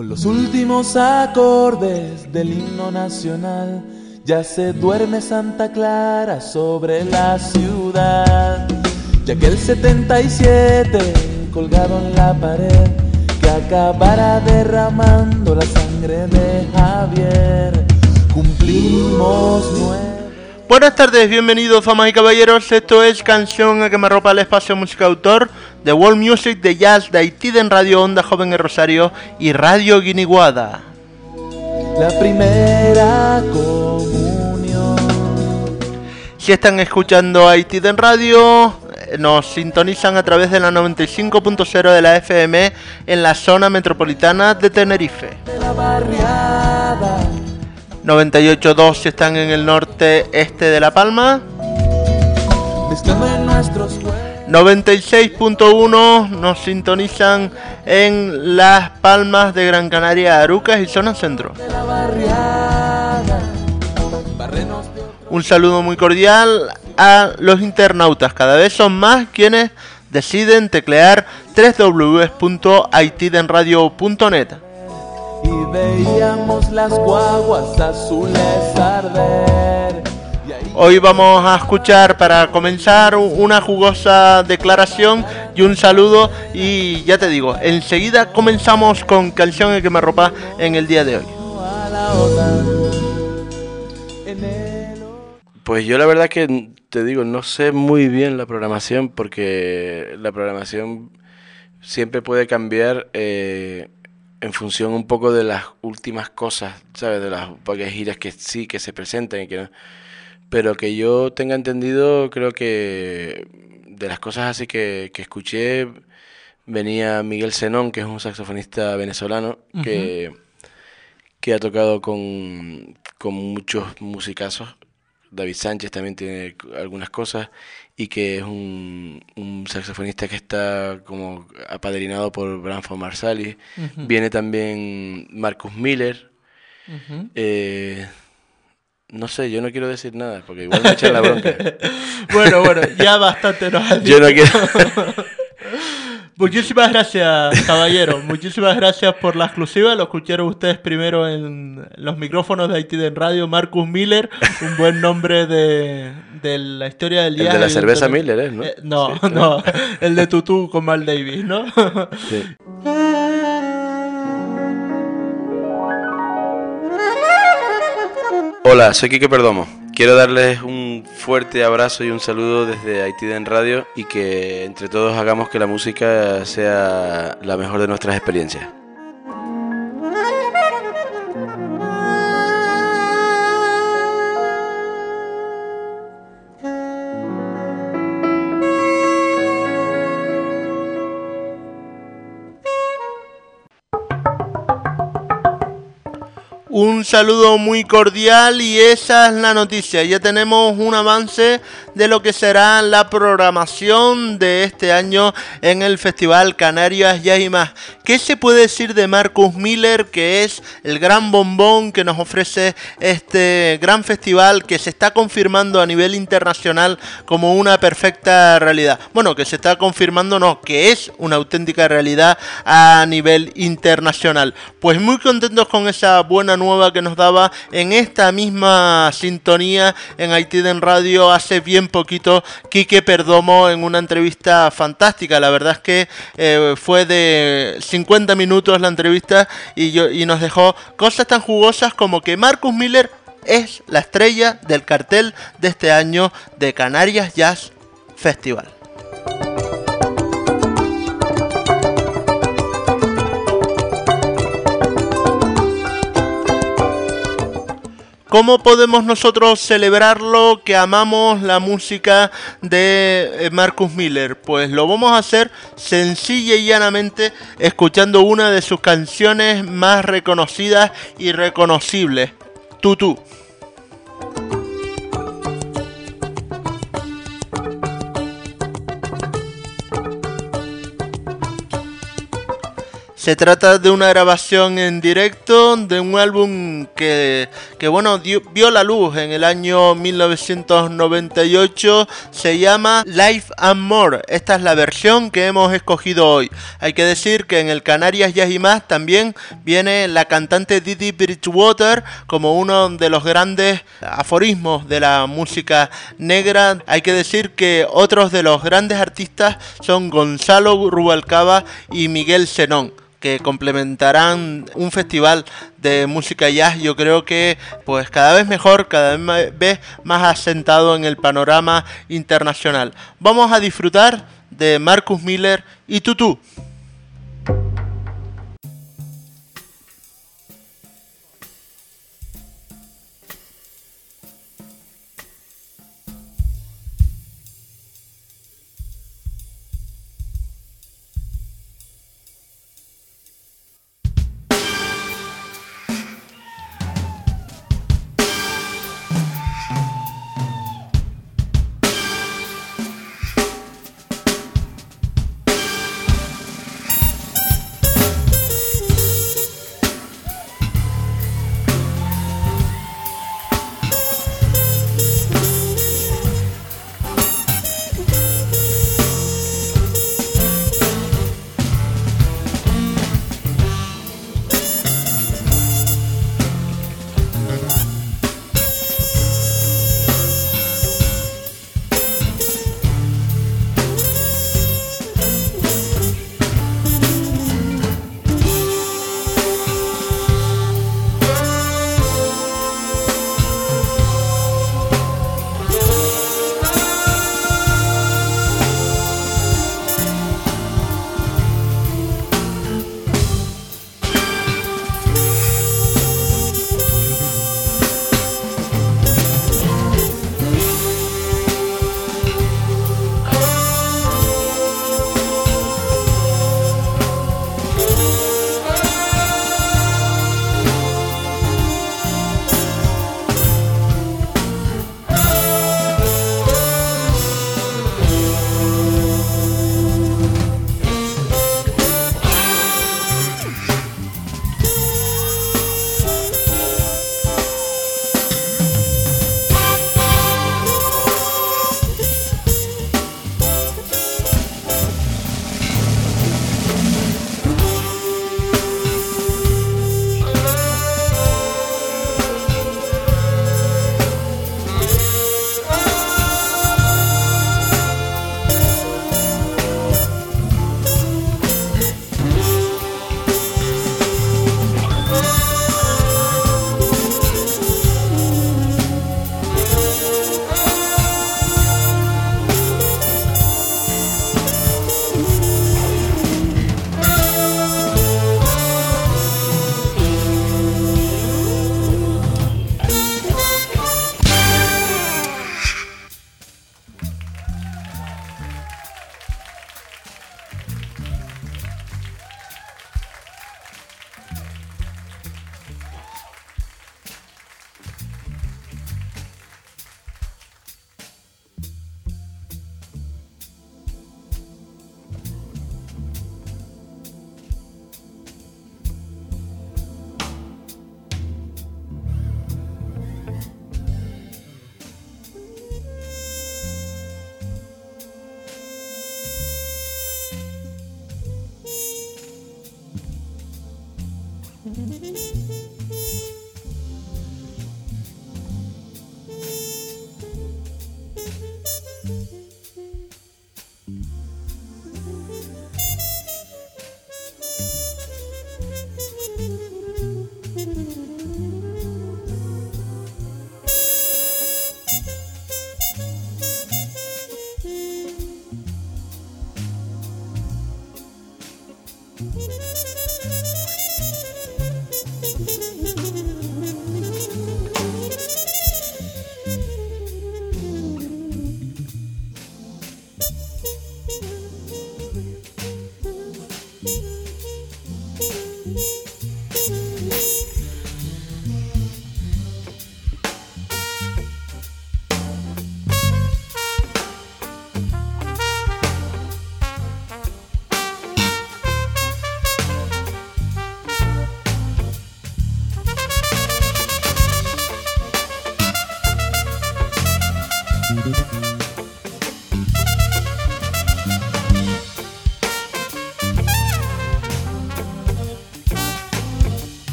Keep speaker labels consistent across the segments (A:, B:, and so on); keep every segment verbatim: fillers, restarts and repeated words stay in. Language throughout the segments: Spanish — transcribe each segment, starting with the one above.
A: Con los últimos acordes del himno nacional, ya se duerme Santa Clara sobre la ciudad. Ya que el setenta y siete colgado en la pared, que acabara derramando la sangre de Javier, cumplimos nueve.
B: Buenas tardes, bienvenidos damas y caballeros, esto es Canción a Quemarropa, el espacio música autor de World Music de Jazz de Haití en Radio Onda Joven en Rosario y Radio Guiniguada.
A: La primera comunión.
B: Si están escuchando Haití en Radio, nos sintonizan a través de la noventa y cinco punto cero de la F M en la zona metropolitana de Tenerife.
A: De la barriada.
B: noventa y ocho punto dos si están en el norte este de La Palma. noventa y seis punto uno nos sintonizan en Las Palmas de Gran Canaria, Arucas y zona centro. Un saludo muy cordial a los internautas, cada vez son más quienes deciden teclear doble u doble u doble u punto haitidenradio punto net.
A: Y veíamos las guaguas azules arder.
B: Hoy vamos a escuchar para comenzar una jugosa declaración y un saludo, y ya te digo, enseguida comenzamos con Canción de Quemarropa en el día de hoy.
C: Pues yo la verdad que te digo, no sé muy bien la programación, porque la programación siempre puede cambiar eh, en función un poco de las últimas cosas, ¿sabes? De las pocas giras que sí, que se presentan y que no. Pero que yo tenga entendido, creo que de las cosas así que, que escuché, venía Miguel Zenón, que es un saxofonista venezolano, uh-huh. que, que ha tocado con, con muchos musicazos. David Sánchez también tiene algunas cosas, y que es un, un saxofonista que está como apadrinado por Branford Marsalis. Uh-huh. Viene también Marcus Miller. Uh-huh. Eh, no sé, yo no quiero decir nada, porque igual me echan la bronca.
B: Bueno, bueno, ya bastante nos has dicho.
C: Yo no quiero...
B: Muchísimas gracias, caballero. Muchísimas gracias por la exclusiva. Lo escucharon ustedes primero en los micrófonos de Haití en Radio. Marcus Miller, un buen nombre de, de la historia del día.
C: El de la cerveza
B: del...
C: Miller, ¿eh? ¿No?
B: Eh, no,
C: sí,
B: no, el de Tutú con Mal Davis, ¿no?
C: Sí. Hola, soy Quique Perdomo. Quiero darles un fuerte abrazo y un saludo desde Haití en Radio, y que entre todos hagamos que la música sea la mejor de nuestras experiencias.
B: Un saludo muy cordial, y esa es la noticia. Ya tenemos un avance de lo que será la programación de este año en el Festival Canarias Jazz y Más. ¿Qué se puede decir de Marcus Miller, que es el gran bombón que nos ofrece este gran festival, que se está confirmando a nivel internacional como una perfecta realidad? Bueno, que se está confirmando no, que es una auténtica realidad a nivel internacional. Pues muy contentos con esa buena nueva que nos daba en esta misma sintonía en Haití en Radio hace bien poquito Quique Perdomo, en una entrevista fantástica. La verdad es que eh, fue de cincuenta minutos la entrevista, y, yo, y nos dejó cosas tan jugosas como que Marcus Miller es la estrella del cartel de este año de Canarias Jazz Festival. ¿Cómo podemos nosotros celebrarlo, que amamos la música de Marcus Miller? Pues lo vamos a hacer sencilla y llanamente escuchando una de sus canciones más reconocidas y reconocibles, Tutú. Se trata de una grabación en directo de un álbum que, que bueno, dio, vio la luz en el año mil novecientos noventa y ocho. Se llama Life and More. Esta es la versión que hemos escogido hoy. Hay que decir que en el Canarias Jazz y Más también viene la cantante Didi Bridgewater como uno de los grandes aforismos de la música negra. Hay que decir que otros de los grandes artistas son Gonzalo Rubalcaba y Miguel Zenón, que complementarán un festival de música jazz, yo creo que pues cada vez mejor, cada vez más asentado en el panorama internacional. Vamos a disfrutar de Marcus Miller y Tutu.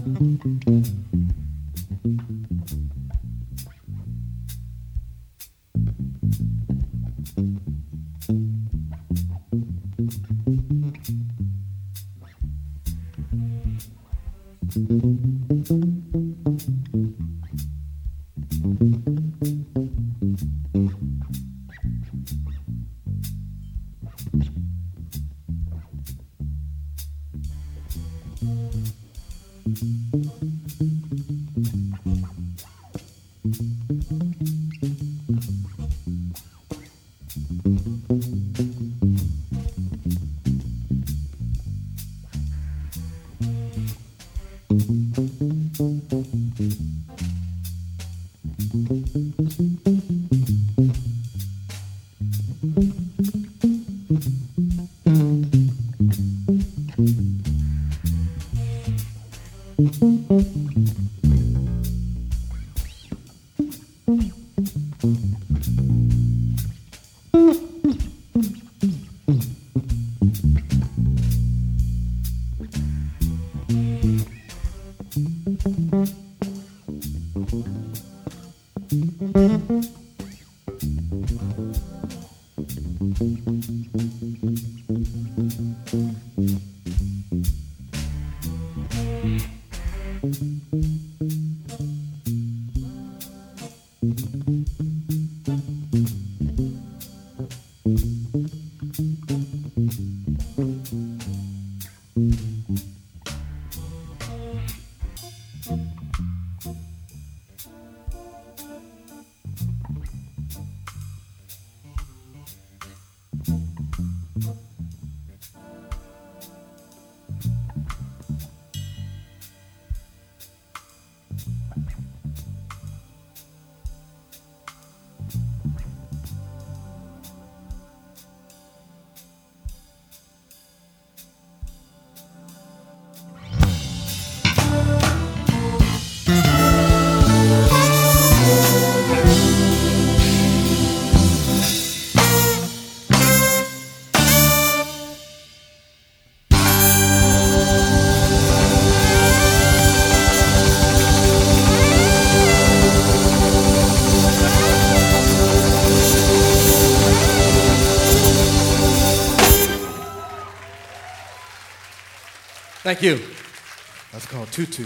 D: Thank you. That's called Tutu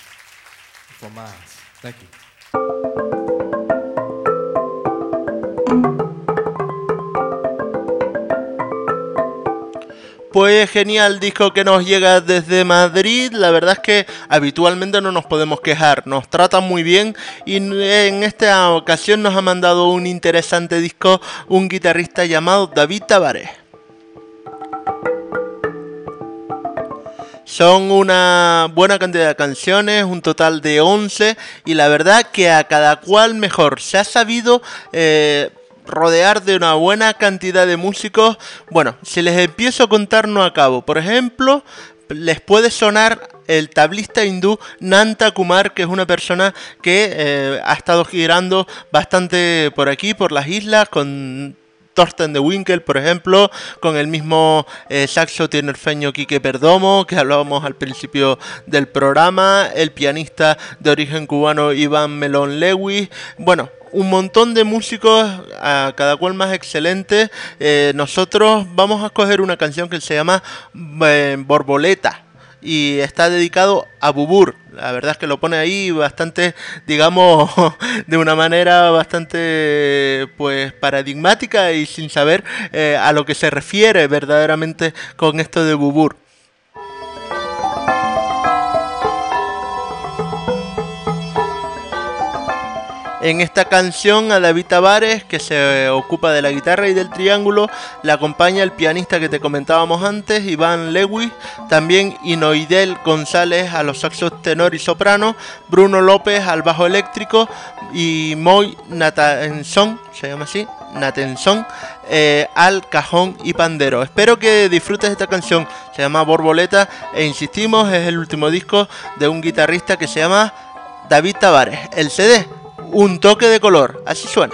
D: for Miles. Thank you.
B: Pues genial disco que nos llega desde Madrid. La verdad es que habitualmente no nos podemos quejar, nos tratan muy bien y en esta ocasión nos ha mandado un interesante disco un guitarrista llamado David Tavares. Son una buena cantidad de canciones, un total de once, y la verdad que a cada cual mejor. Se ha sabido eh, rodear de una buena cantidad de músicos. Bueno, si les empiezo a contar no acabo. Por ejemplo, les puede sonar el tablista hindú Nanta Kumar, que es una persona que eh, ha estado girando bastante por aquí, por las islas, con Thorsten de Winkel, por ejemplo, con el mismo eh, saxo tinerfeño Quique Perdomo, que hablábamos al principio del programa, el pianista de origen cubano Iván Melón Lewis. Bueno, un montón de músicos, a cada cual más excelente. Eh, nosotros vamos a escoger una canción que se llama eh, Borboleta y está dedicado a Bubur. La verdad es que lo pone ahí bastante, digamos, de una manera bastante pues paradigmática y sin saber eh, a lo que se refiere verdaderamente con esto de Bubur. En esta canción a David Tavares, que se ocupa de la guitarra y del triángulo, le acompaña el pianista que te comentábamos antes, Iván Lewis, también Inoidel González a los saxos tenor y soprano, Bruno López al bajo eléctrico y Moy Natenson, se llama así, Natenson, eh, al cajón y pandero. Espero que disfrutes de esta canción, se llama Borboleta e insistimos, es el último disco de un guitarrista que se llama David Tavares. El C D, Un toque de color, así suena.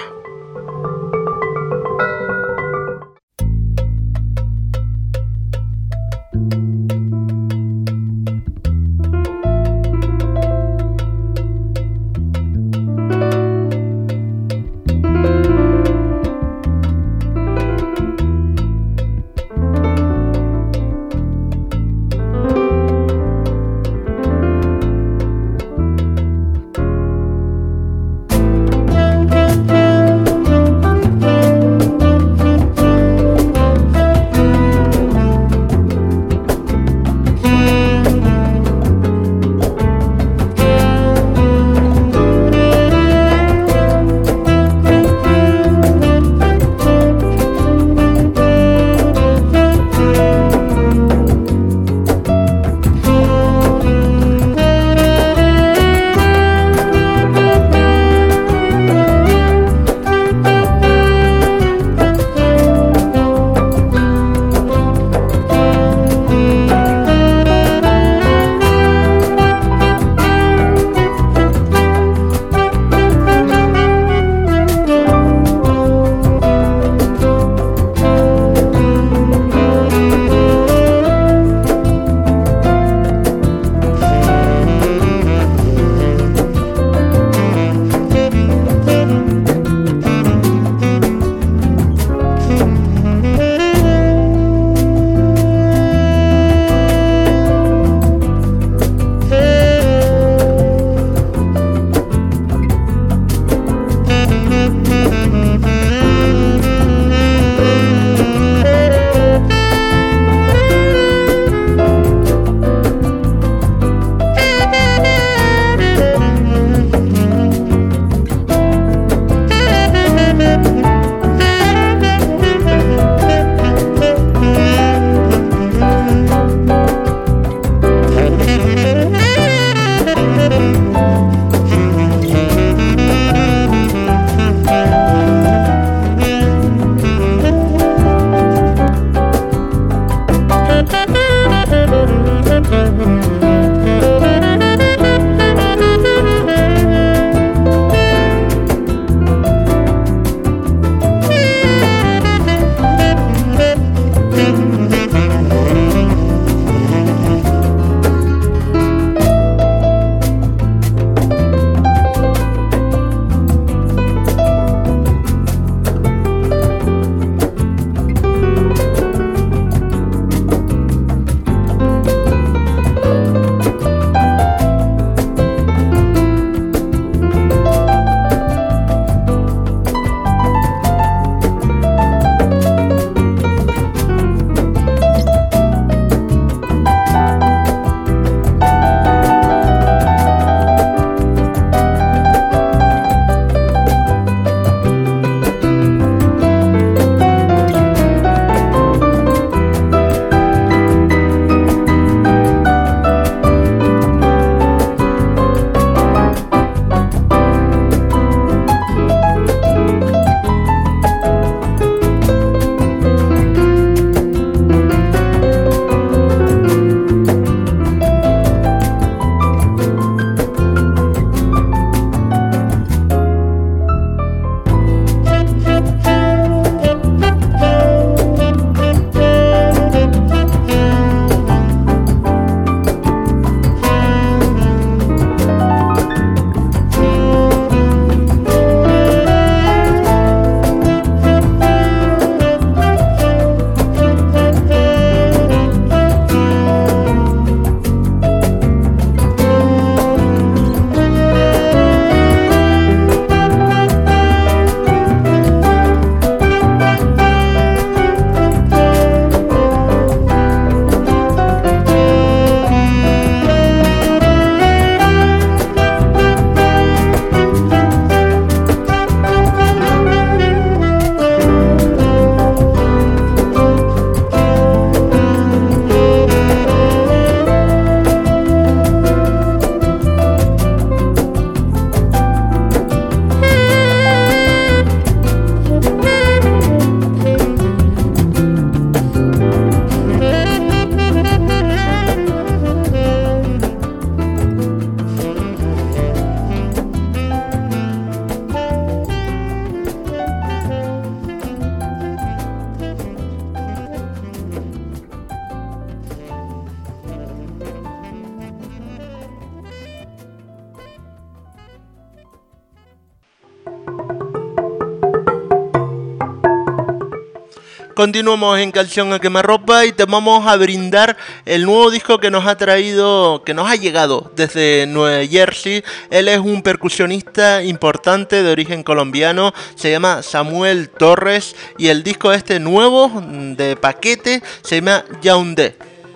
B: Continuamos en Canción a Quemarropa y te vamos a brindar el nuevo disco que nos ha traído, que nos ha llegado desde Nueva Jersey. Él es un percusionista importante de origen colombiano, se llama Samuel Torres y el disco este nuevo de paquete se llama Yaoundé.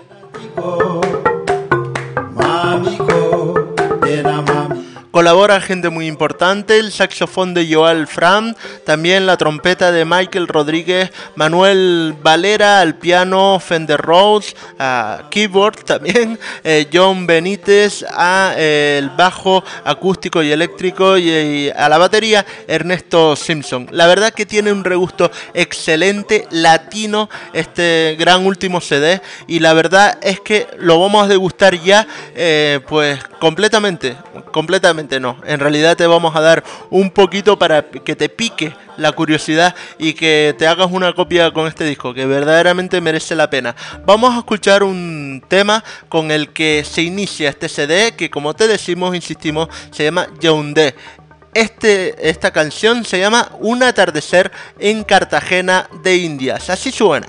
B: Colabora gente muy importante, el saxofón de Joel Fram, también la trompeta de Michael Rodríguez, Manuel Valera al piano, Fender Rhodes, a keyboard también, eh, John Benítez a eh, el bajo acústico y eléctrico y, y a la batería Ernesto Simpson. La verdad que tiene un regusto excelente latino este gran último C D y la verdad es que lo vamos a degustar ya eh, pues completamente, completamente no, en realidad te vamos a dar un poquito para que te pique la curiosidad y que te hagas una copia con este disco que verdaderamente merece la pena. Vamos a escuchar un tema con el que se inicia este C D que, como te decimos, insistimos, se llama Yaoundé. Este, esta canción se llama Un atardecer en Cartagena de Indias, así suena.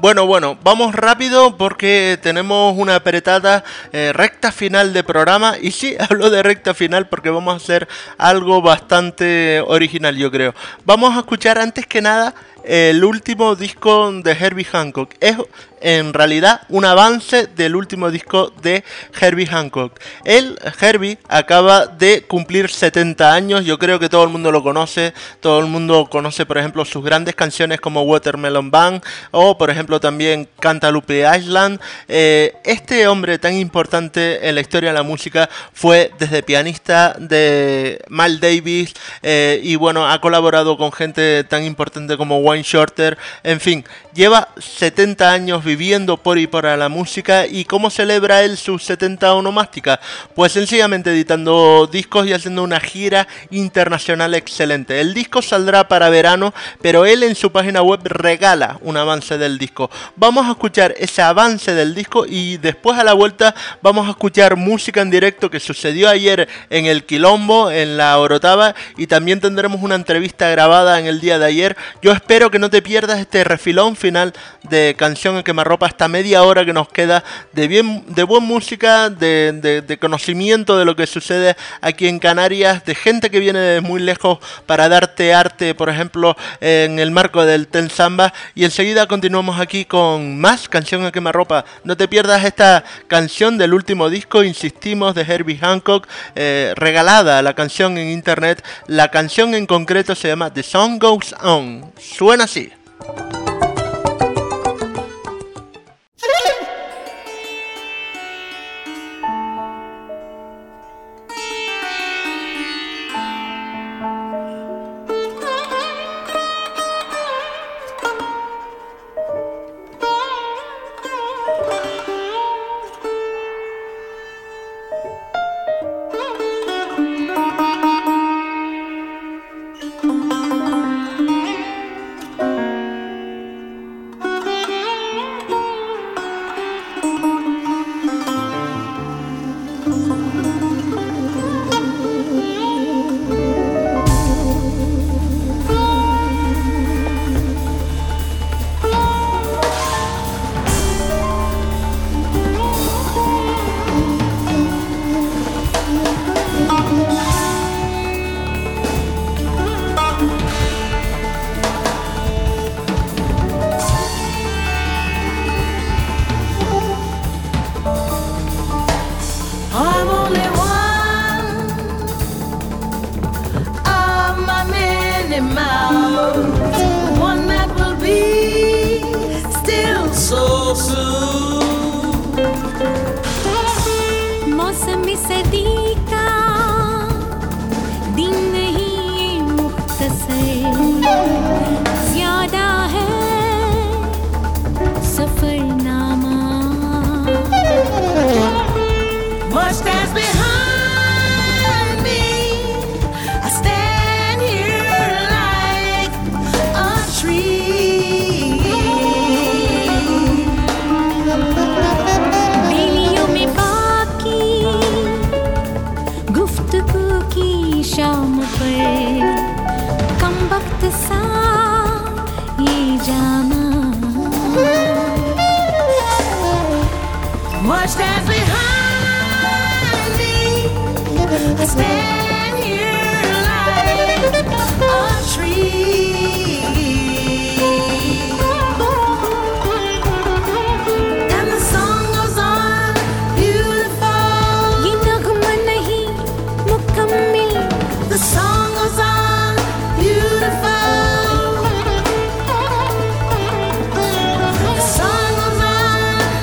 B: Bueno, bueno, vamos rápido porque tenemos una apretada eh, recta final de programa. Y sí, hablo de recta final porque vamos a hacer algo bastante original, yo creo. Vamos a escuchar antes que nada el último disco de Herbie Hancock. Es en realidad un avance del último disco de Herbie Hancock. Él, Herbie, acaba de cumplir setenta años. Yo creo que todo el mundo lo conoce. Todo el mundo conoce, por ejemplo, sus grandes canciones como Watermelon Band o, por ejemplo, también Cantaloupe Island. Eh, este hombre tan importante en la historia de la música fue desde pianista de Miles Davis eh, y bueno, ha colaborado con gente tan importante como Wayne Shorter. En fin, lleva setenta años viviendo por y para la música. ¿Y cómo celebra él sus setenta onomásticas? Pues sencillamente editando discos y haciendo una gira internacional excelente. El disco saldrá para verano, pero él en su página web regala un avance del disco. Vamos a escuchar ese avance del disco y después a la vuelta vamos a escuchar música en directo que sucedió ayer en el Quilombo, en la Orotava, y también tendremos una entrevista grabada en el día de ayer. Yo espero que no te pierdas este refilón final de Canción en Quemarropa, esta media hora que nos queda de bien, de buena música, de, de, de conocimiento de lo que sucede aquí en Canarias, de gente que viene de muy lejos para darte arte, por ejemplo, en el marco del Ten Samba. Y enseguida continuamos aquí con más Canción en Quemarropa. No te pierdas esta canción del último disco, insistimos, de Herbie Hancock, eh, regalada la canción en internet. La canción en concreto se llama The Song Goes On. Suena así.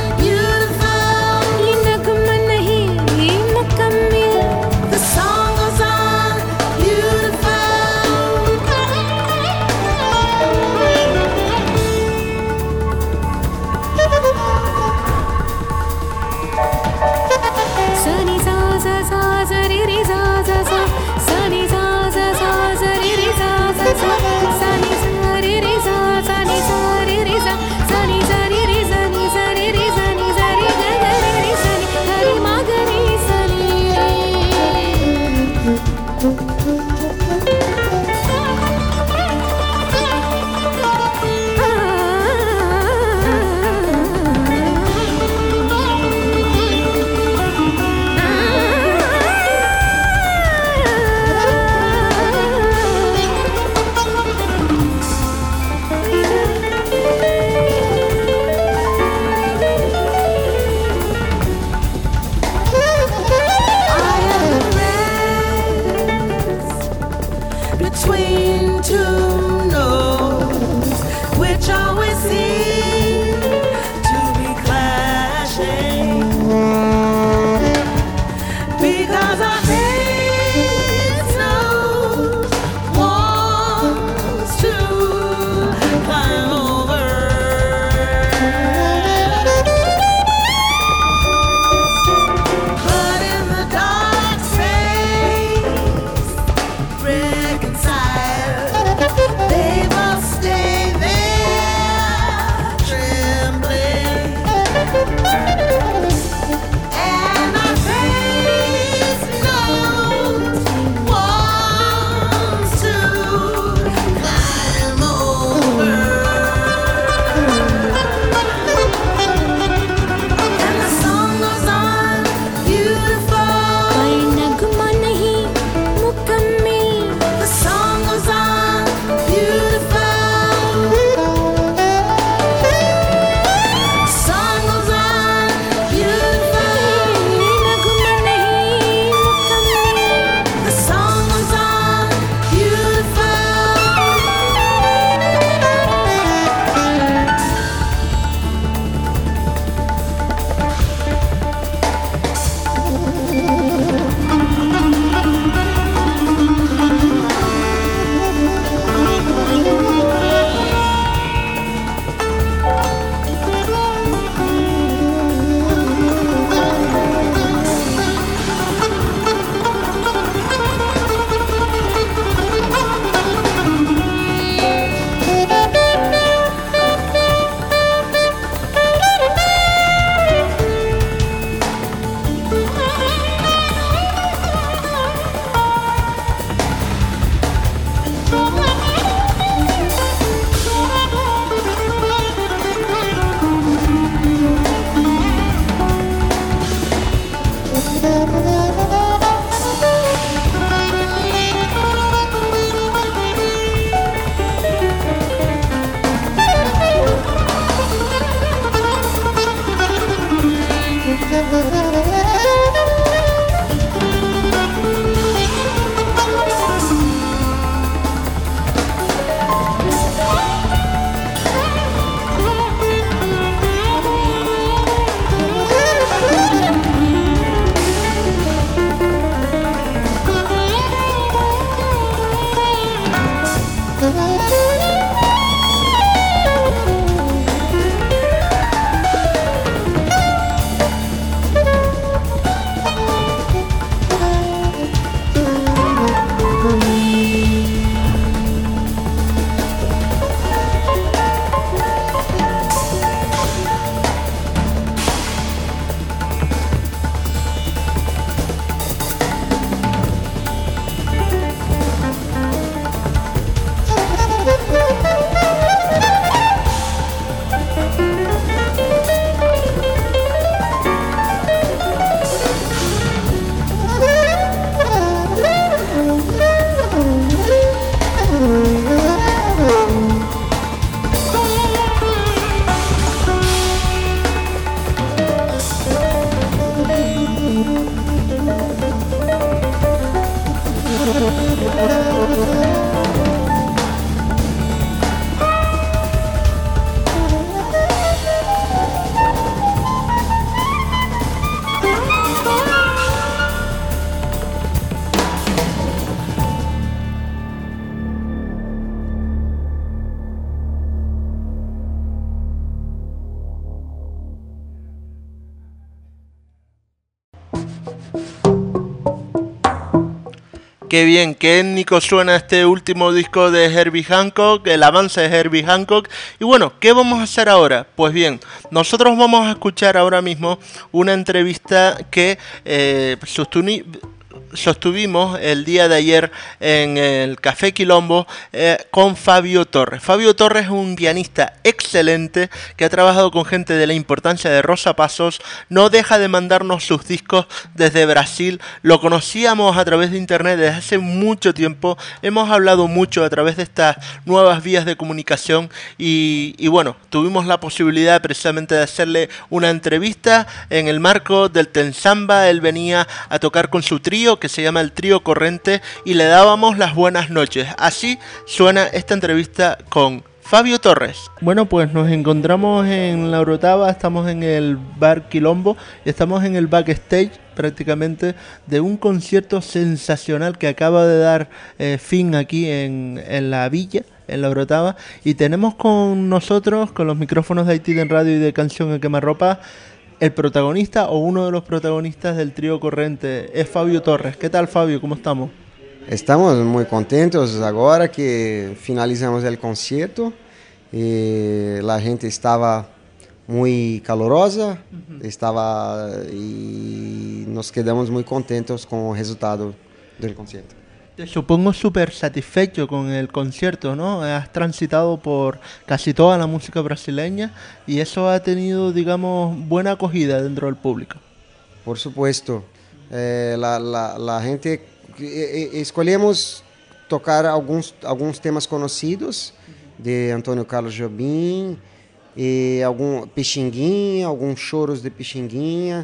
E: The song
B: Qué bien, qué étnico suena este último disco de Herbie Hancock, el avance de Herbie Hancock. Y bueno, ¿qué vamos a hacer ahora? Pues bien, nosotros vamos a escuchar ahora mismo una entrevista que eh, sostuni- sostuvimos el día de ayer en el Café Quilombo eh, con Fabio Torres. Fabio Torres es un pianista excelente que ha trabajado con gente de la importancia de Rosa Passos, no deja de mandarnos sus discos desde Brasil, lo conocíamos a través de internet desde hace mucho tiempo, hemos hablado mucho a través de estas nuevas vías de comunicación y, y bueno, tuvimos la posibilidad precisamente de hacerle una entrevista en el marco del Tensamba. Él venía a tocar con su trío que se llama el Trío Corrente y le dábamos las buenas noches. Así suena esta entrevista con Fabio Torres. Bueno, pues nos encontramos en La Orotava, estamos en el Bar Quilombo, estamos en el backstage prácticamente de un concierto sensacional que acaba de dar eh, fin aquí en, en la villa, en La Orotava, y tenemos con nosotros, con los micrófonos de Haití en Radio y de Canción en Quemarropa, el protagonista o uno de los protagonistas del Trío Corrente, es Fabio Torres. ¿Qué tal, Fabio? ¿Cómo estamos?
E: Estamos muy contentos ahora que finalizamos el concierto. Eh, la gente estaba muy calorosa, uh-huh. estaba y nos quedamos muy contentos con el resultado del concierto.
B: Te supongo súper satisfecho con el concierto, ¿no? Has transitado por casi toda la música brasileña y eso ha tenido, digamos, buena acogida dentro del público.
E: Por supuesto. Eh, la, la, la gente... Eh, escolhemos tocar alguns, alguns temas conhecidos de Antônio Carlos Jobim, e algum Pixinguinha, alguns choros de Pixinguinha,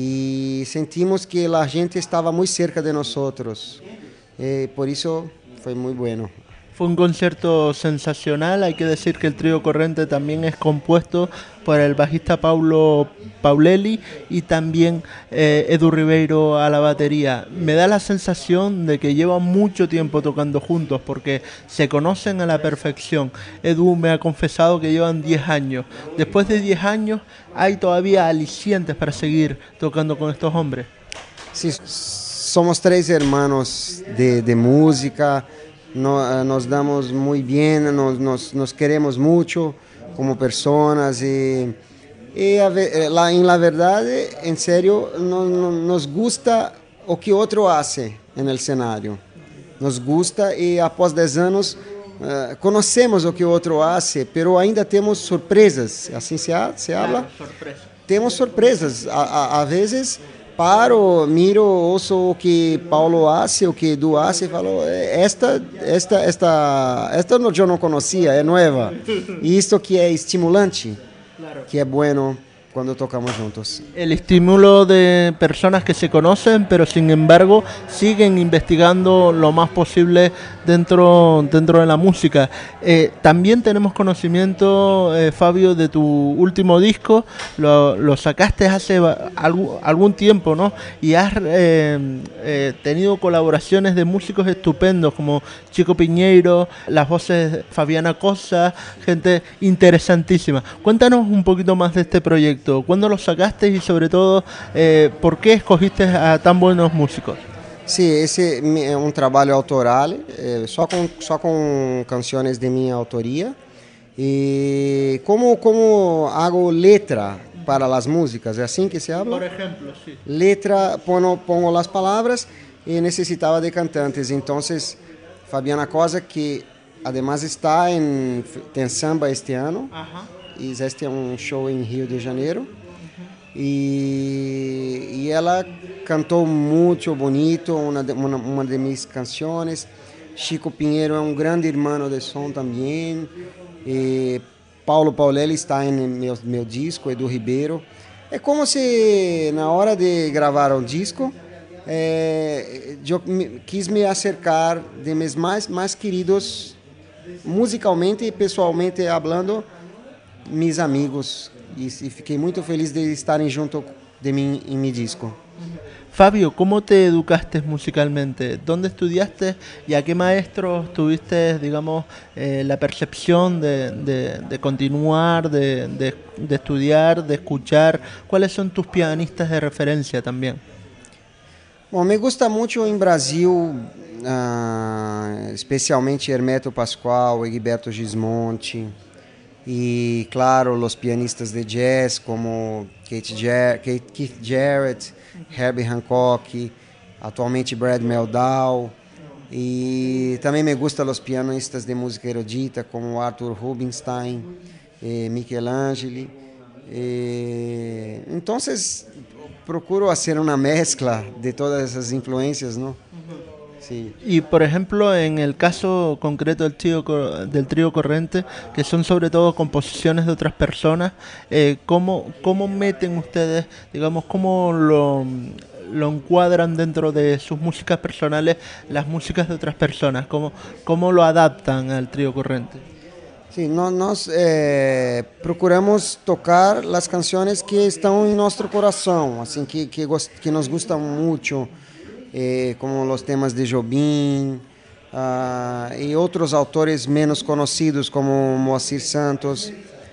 E: e sentimos que a gente estava muito cerca de nós outros. Eh, por eso fue muy bueno.
B: Fue un concierto sensacional. Hay que decir que el Trío Corrente también es compuesto por el bajista Paulo Paulelli y también eh, Edu Ribeiro a la batería. Me da la sensación de que llevan mucho tiempo tocando juntos porque se conocen a la perfección. Edu me ha confesado que llevan diez años. Después de diez años hay todavía alicientes para seguir tocando con estos hombres.
E: Sí, somos tres hermanos de, de música. No, nos damos muy bien, nos, nos, nos queremos mucho como personas y, y a ver, la, en la verdad, en serio, no, no, nos gusta o que otro hace en el escenario. Nos gusta y após dez anos uh, conocemos o que otro hace, pero ainda temos surpresas, assim se, ha, se habla?
B: Sorpresa.
E: Temos surpresas, a, a, a vezes... Paro, miro, ouço o que Paulo hace, o que Edu hace e falo, esta, esta, esta, esta eu não conhecia, é nova. E isto que é estimulante, que é bueno cuando tocamos juntos.
B: El estímulo de personas que se conocen, pero sin embargo siguen investigando lo más posible dentro, dentro de la música. Eh, también tenemos conocimiento, eh, Fabio, de tu último disco, lo, lo sacaste hace algún, algún tiempo, ¿no? Y has eh, eh, tenido colaboraciones de músicos estupendos como Chico Piñeiro, las voces de Fabiana Cosa, gente interesantísima. Cuéntanos un poquito más de este proyecto. ¿Cuándo lo sacaste y sobre todo eh, por qué escogiste a tan buenos músicos?
E: Sí, esse é um trabalho autoral, é, só com só com canções de minha autoria. E como como hago letra para as músicas, é assim que se habla?
B: Por exemplo, sim.
E: Letra, pongo, pongo as palavras e necessitava de cantantes. Então, Fabiana Cosa, que además está em Tensamba este ano. Uh-huh. E este é um show em Rio de Janeiro. Uhum. E, e ela cantou muito bonito, uma de, uma, uma de minhas canções. Chico Pinheiro é um grande irmão de som também. E Paulo Paulelli está em meu, meu disco, Edu Ribeiro. É como se na hora de gravar um disco, é, eu me, quis me acercar de meus mais, mais queridos, musicalmente e pessoalmente falando, mis amigos, e, e fiquei muito feliz de estarem junto de mim em meu disco.
B: Fabio, ¿cómo te educaste musicalmente? ¿Dónde estudiaste y a qué maestros tuviste, digamos, eh, la percepción de, de, de continuar, de, de, de estudiar, de escuchar? ¿Cuáles son tus pianistas de referencia también?
E: Bom, me gusta muito em Brasil, uh, especialmente Hermeto Pascoal, Egberto Gismonti e, claro, os pianistas de jazz como Kate Jar- Kate, Keith Jarrett, Herbie Hancock, atualmente Brad Meldau. E também me gustam os pianistas de música erudita como Arthur Rubinstein, eh, Michelangelo. Eh, então, procuro hacer una mezcla de todas esas influencias, ¿no? Sí.
B: Y por ejemplo, en el caso concreto del trío, del trío Corrente, que son sobre todo composiciones de otras personas, eh, ¿cómo, ¿cómo meten ustedes, digamos, cómo lo, lo encuadran dentro de sus músicas personales las músicas de otras personas? ¿Cómo, cómo lo adaptan al trío Corrente?
E: Sí, no, nós eh, procuramos tocar as canções que estão em nosso coração, assim que que, que nos gustam muito, eh, como os temas de Jobim uh, e outros autores menos conhecidos como Moacir Santos.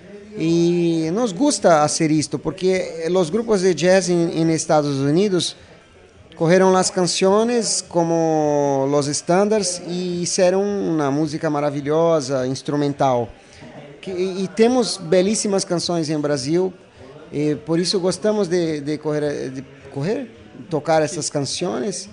E: E nos gusta fazer isto porque os grupos de jazz em Estados Unidos correram as canções como os estándares e fizeram uma música maravilhosa, instrumental. Que, e temos belíssimas canções em Brasil, e por isso gostamos de, de, correr, de correr, tocar essas canções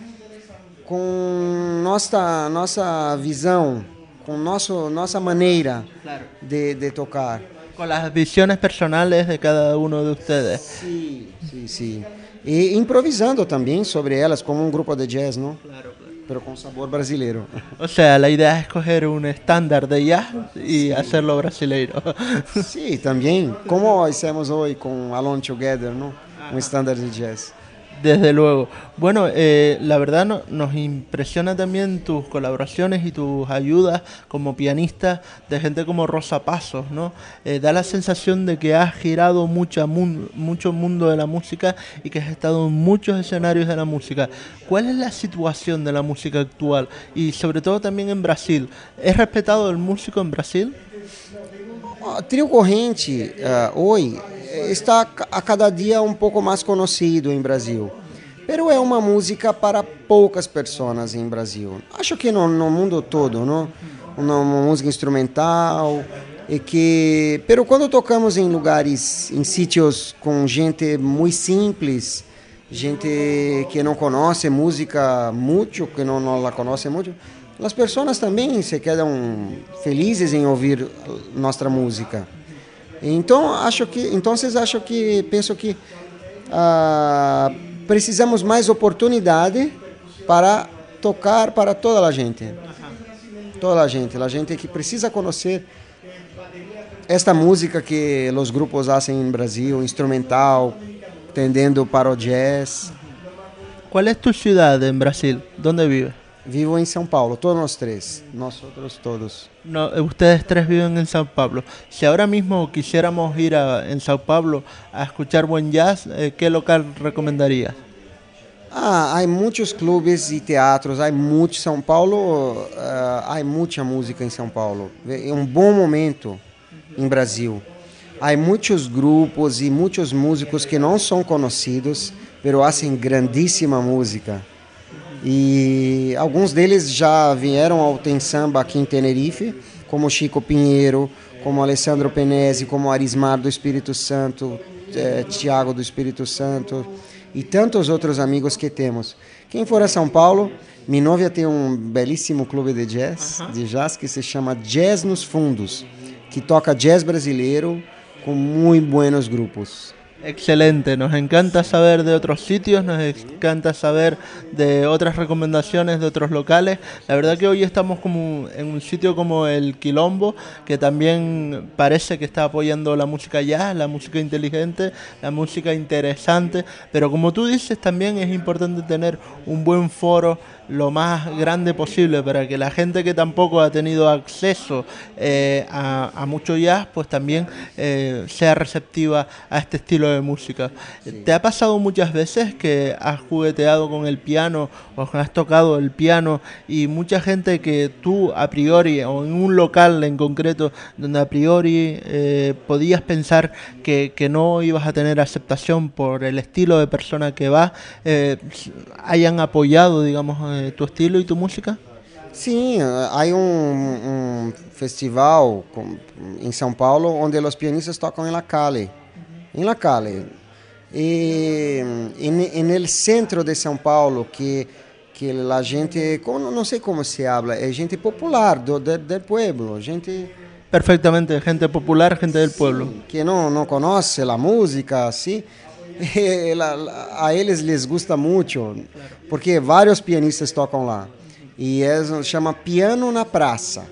E: com nossa, nossa visão, com nosso, nossa maneira
B: claro.
E: de, de tocar.
B: Con las visiones personales de cada uno de ustedes.
E: Sí, sí, sí. E improvisando também sobre elas, como um grupo de jazz, não?
B: Claro, claro.
E: Pero con sabor brasileiro.
B: O sea, la idea es coger un estándar de jazz y sí. hacerlo brasileiro.
E: Sí, também. Como hicimos hoy con Alone Together, ¿no? Un estándar de jazz.
B: Desde luego. Bueno, eh, la verdad no, nos impresiona también tus colaboraciones y tus ayudas como pianista de gente como Rosa Pasos, ¿no? Eh, da la sensación de que has girado mucha mun- mucho mundo de la música y que has estado en muchos escenarios de la música. ¿Cuál es la situación de la música actual? Y sobre todo también en Brasil. ¿Es respetado el músico en Brasil?
E: O Trio Corrente, uh, hoje, está a cada dia um pouco mais conhecido em Brasil. Pero é uma música para poucas pessoas em Brasil. Acho que no, no mundo todo, não? Uma, uma música instrumental e que, pero quando tocamos em lugares, em sítios com gente muito simples, gente que não conhece música muito, que não, não la conhece muito, as pessoas também se quedam felizes em ouvir nossa música. Então acho que, então acho que penso que uh, precisamos mais oportunidade para tocar para toda a gente, toda a gente, a gente que precisa conhecer esta música que os grupos fazem em Brasil, instrumental, tendendo para o jazz.
B: ¿Cuál es tu ciudad en Brasil? ¿Dónde vives?
E: Vivo em São Paulo, todos nós três, nós outros todos.
B: No, ustedes tres viven en Sao Paulo. Si ahora mismo quisiéramos ir a, en Sao Paulo a escuchar buen jazz, eh, ¿qué local recomendarías?
E: Ah, há muitos clubes e teatros, há muito São Paulo, uh, há muita música em São Paulo. É um bom momento em Brasil. Há muitos grupos e muitos músicos que não são conhecidos, mas fazem grandíssima música. E alguns deles já vieram ao Tem Samba aqui em Tenerife, como Chico Pinheiro, como Alessandro Penese, como Arismar do Espírito Santo, eh, Tiago do Espírito Santo e tantos outros amigos que temos. Quem for a São Paulo, Minóvia tem um belíssimo clube de jazz, uh-huh. de jazz que se chama Jazz nos Fundos, que toca jazz brasileiro com muito buenos grupos.
B: Excelente, nos encanta saber de otros sitios, nos encanta saber de otras recomendaciones de otros locales. La verdad que hoy estamos como en un sitio como el Quilombo, que también parece que está apoyando la música jazz, la música inteligente, la música interesante, pero como tú dices también es importante tener un buen foro lo más grande posible para que la gente que tampoco ha tenido acceso eh, a, a mucho jazz pues también eh, sea receptiva a este estilo de música. Sí. ¿Te ha pasado muchas veces que has jugueteado con el piano o has tocado el piano y mucha gente que tú a priori, o en un local en concreto, donde a priori eh, podías pensar que, que no ibas a tener aceptación por el estilo de persona que va, eh, hayan apoyado, digamos, eh, tu estilo y tu música?
E: Sim, há um, um festival com, em São Paulo onde os pianistas tocam em La Calle, em La Calle. E, e no centro de São Paulo, que que a gente, como, não sei como se habla, é gente popular do, do, do pueblo, gente...
B: Perfectamente, gente popular, gente del pueblo.
E: Sí, que não, não conhece a música, assim. A eles les gusta muito, porque vários pianistas tocam lá. E é, chama Piano na Praça.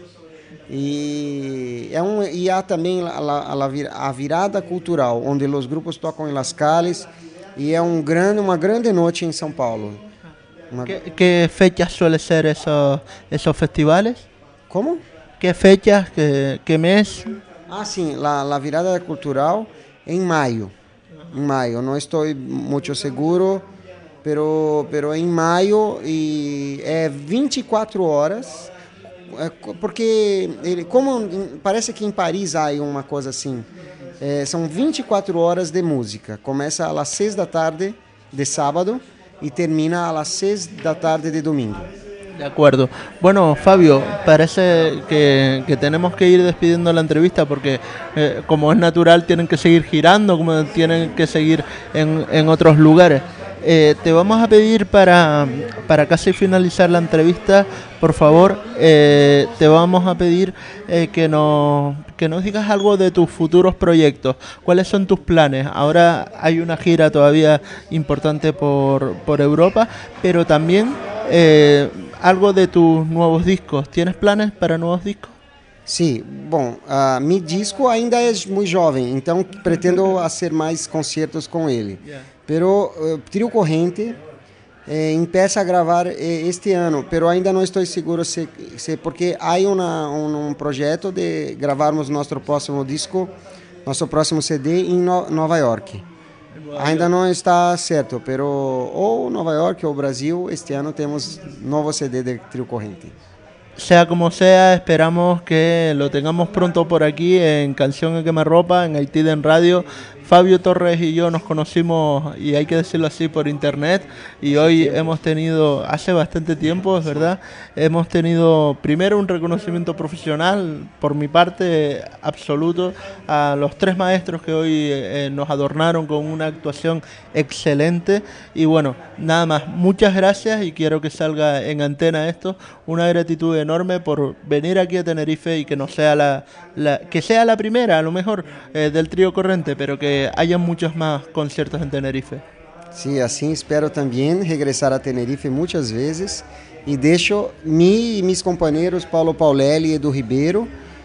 E: E, é um, e há também a, a, a virada cultural, onde os grupos tocam em Las Calles. E é um grande, uma grande noite em São Paulo. Uma...
B: ¿Qué, ¿Qué fechas suelen ser esos, esos festivales?
E: Como?
B: ¿Qué fechas? ¿Qué, qué mes?
E: Ah, sim, a, a virada cultural em maio. Em maio, não estou muito seguro. Pero, pero em maio e é vinte e quatro horas, é, porque ele, como parece que em Paris há uma coisa assim, é, são vinte e quatro horas de música, começa às seis da tarde de sábado e termina às seis da tarde de domingo.
B: De acuerdo. Bueno, Fabio, parece que, que tenemos que ir despidiendo la entrevista porque, eh, como es natural, tienen que seguir girando, como tienen que seguir en, en otros lugares. Eh, te vamos a pedir para, para casi finalizar la entrevista, por favor, eh, te vamos a pedir eh, que, nos, que nos digas algo de tus futuros proyectos. ¿Cuáles son tus planes? Ahora hay una gira todavía importante por, por Europa, pero también eh, algo de tus nuevos discos. ¿Tienes planes para nuevos discos?
E: Sim, bom, uh, meu disco ainda é muito jovem, então pretendo fazer mais concertos com ele. Yeah. Pero uh, Trio Corrente eh, empieza a gravar eh, este ano, pero ainda não estou seguro se, se porque há uma, um, um projeto de gravarmos nosso próximo disco, nosso próximo C D em no, Nova York. Ainda não está certo, pero ou Nova York ou Brasil, este ano temos novo C D de Trio Corrente.
B: Sea como sea, esperamos que lo tengamos pronto por aquí en Canción a Quemarropa, en Haití en Radio. Fabio Torres y yo nos conocimos, y hay que decirlo así, por internet, y hoy hemos tenido, hace bastante tiempo, es verdad, hemos tenido primero un reconocimiento profesional por mi parte absoluto a los tres maestros que hoy eh, nos adornaron con una actuación excelente. Y bueno, nada más, muchas gracias, y quiero que salga en antena esto, una gratitud enorme por venir aquí a Tenerife y que no sea la, la que sea la primera, a lo mejor, eh, del Trío Corrente, pero que haya muchos más conciertos en Tenerife.
E: Sim, assim espero também regressar a Tenerife muitas vezes e deixo mim e meus companheiros Paulo Paulelli e Edu Ribeiro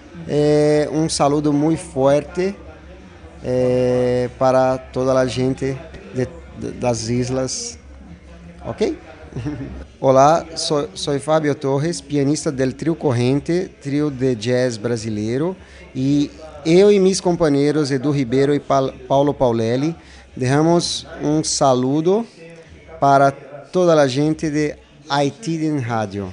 E: eh, um saludo muito forte eh, para toda a gente de, de, das islas, ok? Olá, sou, sou Fábio Torres, pianista del Trio Corrente, trio de jazz brasileiro, e eu e meus companheiros Edu Ribeiro e Paulo Paulelli dejamos um saludo para toda a gente de Haití en Radio.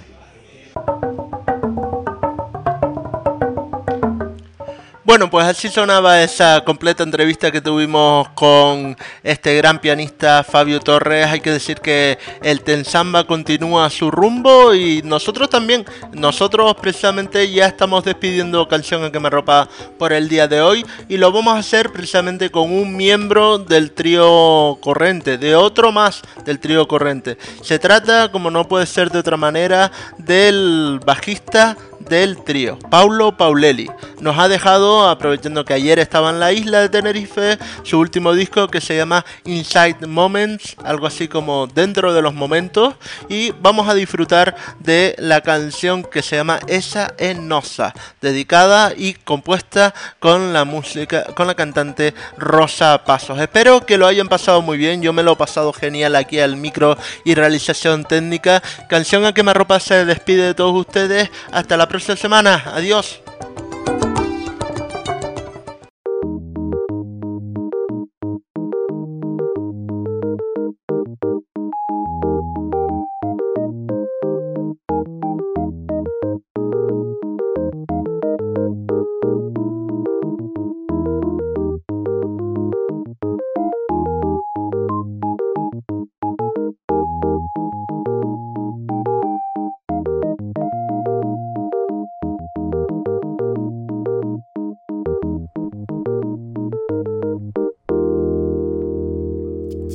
B: Bueno, pues así sonaba esa completa entrevista que tuvimos con este gran pianista Fabio Torres. Hay que decir que el Tensamba continúa su rumbo y nosotros también, nosotros precisamente ya estamos despidiendo Canción a Quemarropa por el día de hoy, y lo vamos a hacer precisamente con un miembro del Trío Corrente, de otro más del Trío Corrente. Se trata, como no puede ser de otra manera, del bajista del trío, Paulo Paulelli. Nos ha dejado, aprovechando que ayer estaba en la isla de Tenerife, su último disco que se llama Inside Moments, algo así como Dentro de los Momentos, y vamos a disfrutar de la canción que se llama Esa es Nosa, dedicada y compuesta con la música, con la cantante Rosa Pasos. Espero que lo hayan pasado muy bien, yo me lo he pasado genial aquí al micro y realización técnica. Canción a Quemarropa se despide de todos ustedes, hasta la próxima semana, adiós.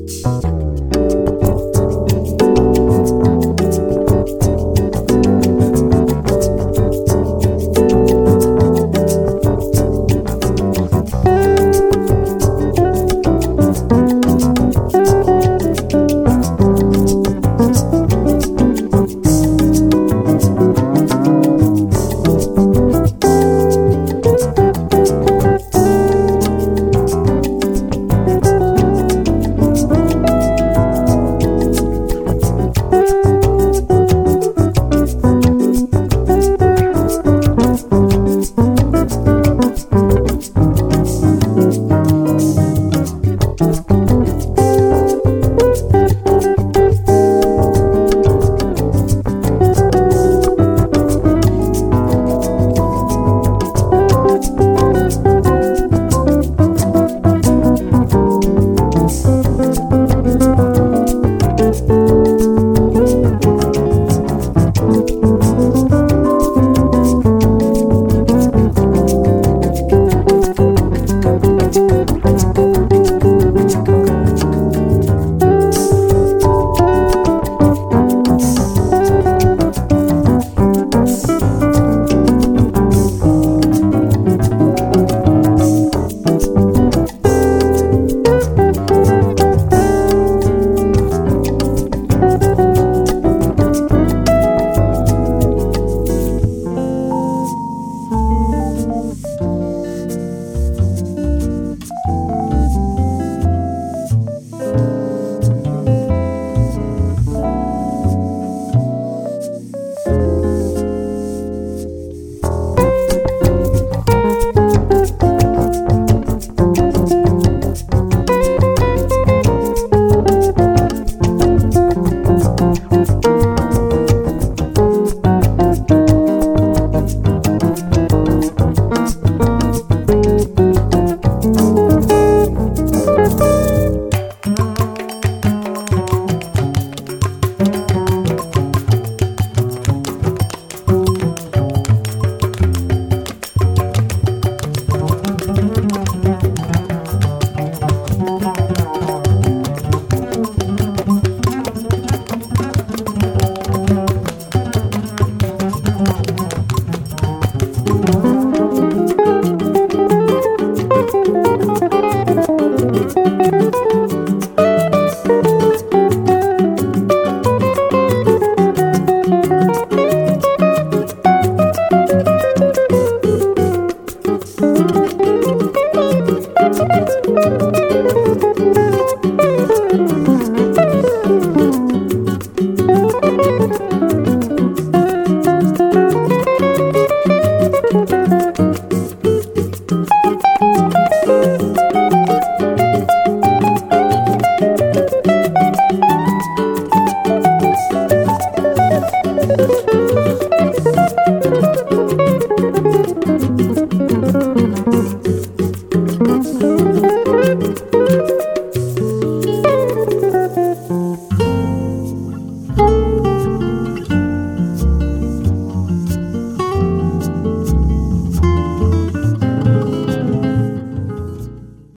F: Thank you.